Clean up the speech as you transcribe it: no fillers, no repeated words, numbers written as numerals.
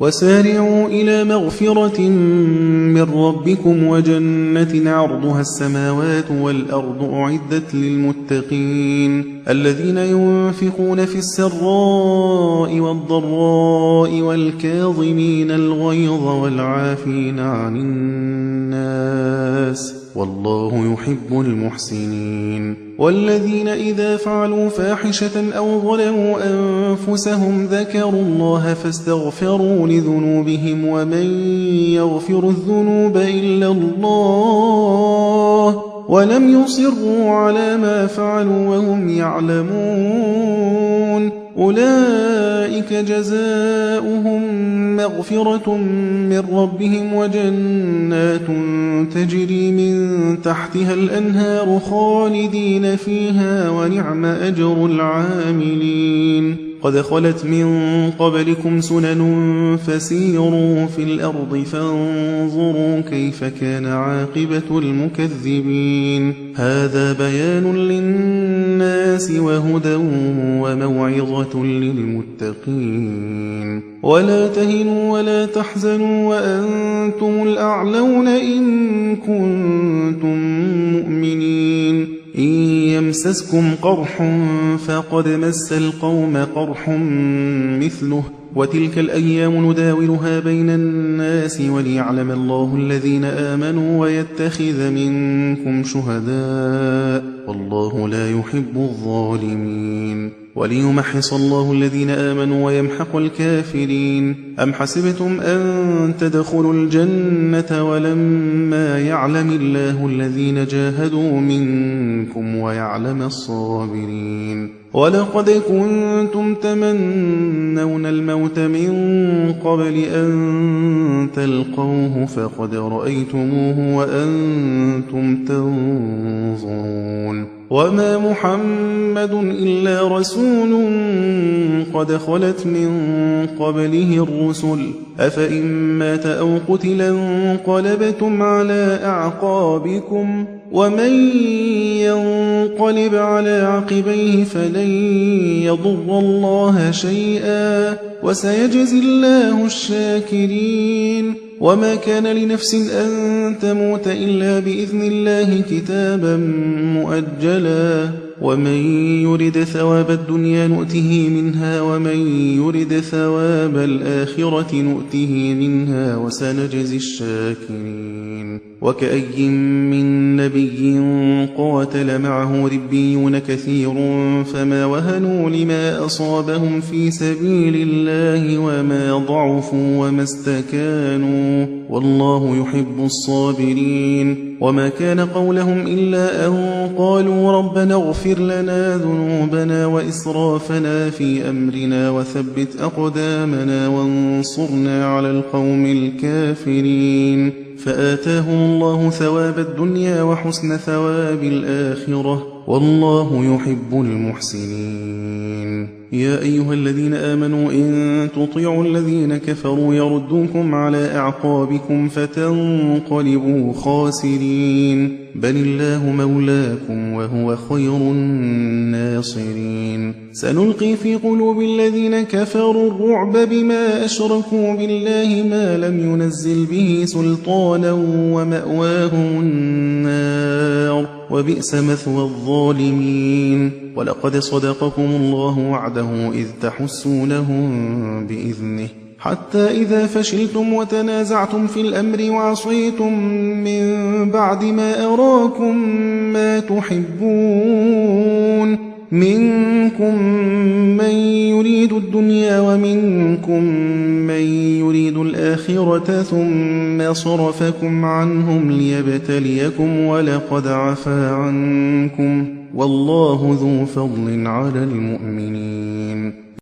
وسارعوا إلى مغفرة من ربكم وجنة عرضها السماوات والأرض أعدت للمتقين الذين ينفقون في السراء والضراء والكاظمين الغيظ والعافين عن الناس والله يحب المحسنين والذين إذا فعلوا فاحشة أو ظلموا أنفسهم ذكروا الله فاستغفروا لذنوبهم ومن يغفر الذنوب إلا الله ولم يصروا على ما فعلوا وهم يعلمون أولئك جزاؤهم مغفرة من ربهم وجنات تجري من تحتها الأنهار خالدين فيها ونعم أجر العاملين قد خلت من قبلكم سنن فسيروا في الأرض فانظروا كيف كان عاقبة المكذبين هذا بيان للناس وهدى وموعظة للمتقين ولا تهنوا ولا تحزنوا وأنتم الأعلون إن كنتم مؤمنين إن يمسسكم قرح فقد مس القوم قرح مثله وتلك الأيام نداولها بين الناس وليعلم الله الذين آمنوا ويتخذ منكم شهداء والله لا يحب الظالمين وليمحص الله الذين آمنوا ويمحق الكافرين أم حسبتم أن تدخلوا الجنة ولما يعلم الله الذين جاهدوا منكم ويعلم الصابرين ولقد كنتم تمنون الموت من قبل أن تلقوه فقد رأيتموه وأنتم تنظرون وما محمد إلا رسول قد خلت من قبله الرسل أفإن مات أو قتلا انقلبتم على أعقابكم ومن ينقلب على عقبيه فلن يضر الله شيئا وسيجزي الله الشاكرين وما كان لنفس أن تموت إلا بإذن الله كتابا مؤجلا ومن يرد ثواب الدنيا نؤته منها ومن يرد ثواب الآخرة نؤته منها وسنجزي الشاكرين وكأي من نبي قاتل معه ربيون كثير فما وهنوا لما أصابهم في سبيل الله وما ضعفوا وما استكانوا والله يحب الصابرين وما كان قولهم إلا أن قالوا ربنا اغفر لنا ذنوبنا وإسرافنا في أمرنا وثبت أقدامنا وانصرنا على القوم الكافرين فآتاهم الله ثواب الدنيا وحسن ثواب الآخرة والله يحب المحسنين يا أيها الذين آمنوا إن تطيعوا الذين كفروا يردوكم على أعقابكم فتنقلبوا خاسرين بل الله مولاكم وهو خير الناصرين سنلقي في قلوب الذين كفروا الرعب بما أشركوا بالله ما لم ينزل به سلطانا ومأواهم النار وبئس مثوى الظالمين ولقد صدقكم الله وعده إذ تحسونهم بإذنه حتى إذا فشلتم وتنازعتم في الأمر وعصيتم من بعد ما أراكم ما تحبون منكم من يريد الدنيا ومنكم من يريد الآخرة ثم صرفكم عنهم ليبتليكم ولقد عفا عنكم والله ذو فضل على المؤمنين